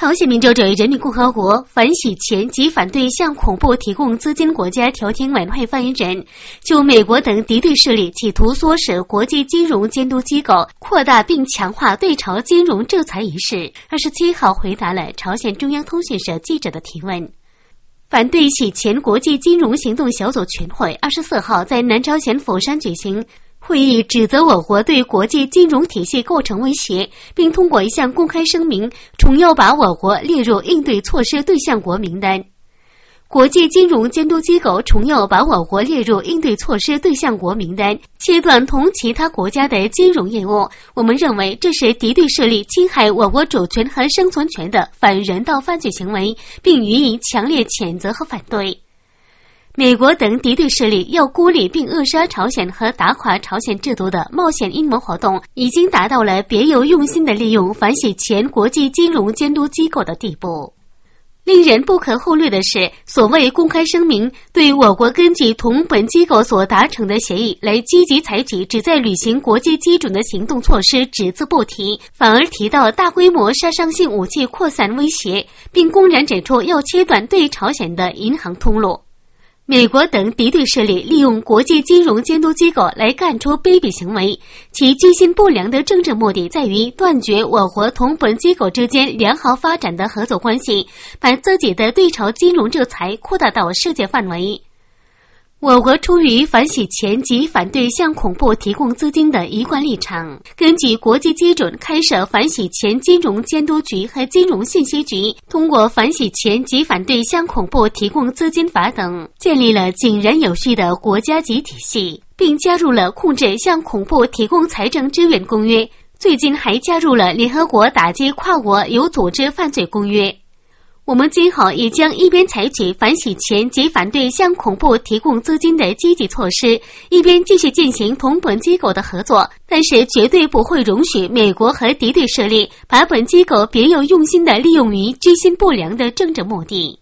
朝鲜民主主义人民共和国反洗钱及反对向恐怖提供资金国家调停委员会发言人就美国等敌对势力企图唆使国际金融监督机构扩大并强化对朝金融制裁一事，27号回答了朝鲜中央通讯社记者的提问。反对洗钱国际金融行动小组全会24号在南朝鲜釜山举行会议，指责我国对国际金融体系构成威胁，并通过一项公开声明重要把我国列入应对措施对象国名单。国际金融监督机构重要把我国列入应对措施对象国名单，切断同其他国家的金融业务。我们认为这是敌对势力侵害我国主权和生存权的反人道犯罪行为，并予以强烈谴责和反对。美国等敌对势力要孤立并扼杀朝鲜和打垮朝鲜制度的冒险阴谋活动，已经达到了别有用心的利用反洗钱国际金融监督机构的地步。令人不可忽略的是，所谓公开声明对我国根据同本机构所达成的协议来积极采取旨在履行国际基准的行动措施只字不提，反而提到大规模杀伤性武器扩散威胁，并公然指出要切断对朝鲜的银行通路。美国等敌对势力利用国际金融监督机构来干出卑鄙行为，其居心不良的政治目的在于断绝我国同本机构之间良好发展的合作关系，把自己的对朝金融制裁扩大到世界范围。我国出于反洗钱及反对向恐怖提供资金的一贯立场，根据国际基准开设反洗钱金融监督局和金融信息局，通过反洗钱及反对向恐怖提供资金法等，建立了井然有序的国家级体系，并加入了控制向恐怖提供财政支援公约，最近还加入了联合国打击跨国有组织犯罪公约。我们今后也将一边采取反洗钱及反对向恐怖提供资金的积极措施，一边继续进行同本机构的合作，但是绝对不会容许美国和敌对势力把本机构别有用心地利用于居心不良的政治目的。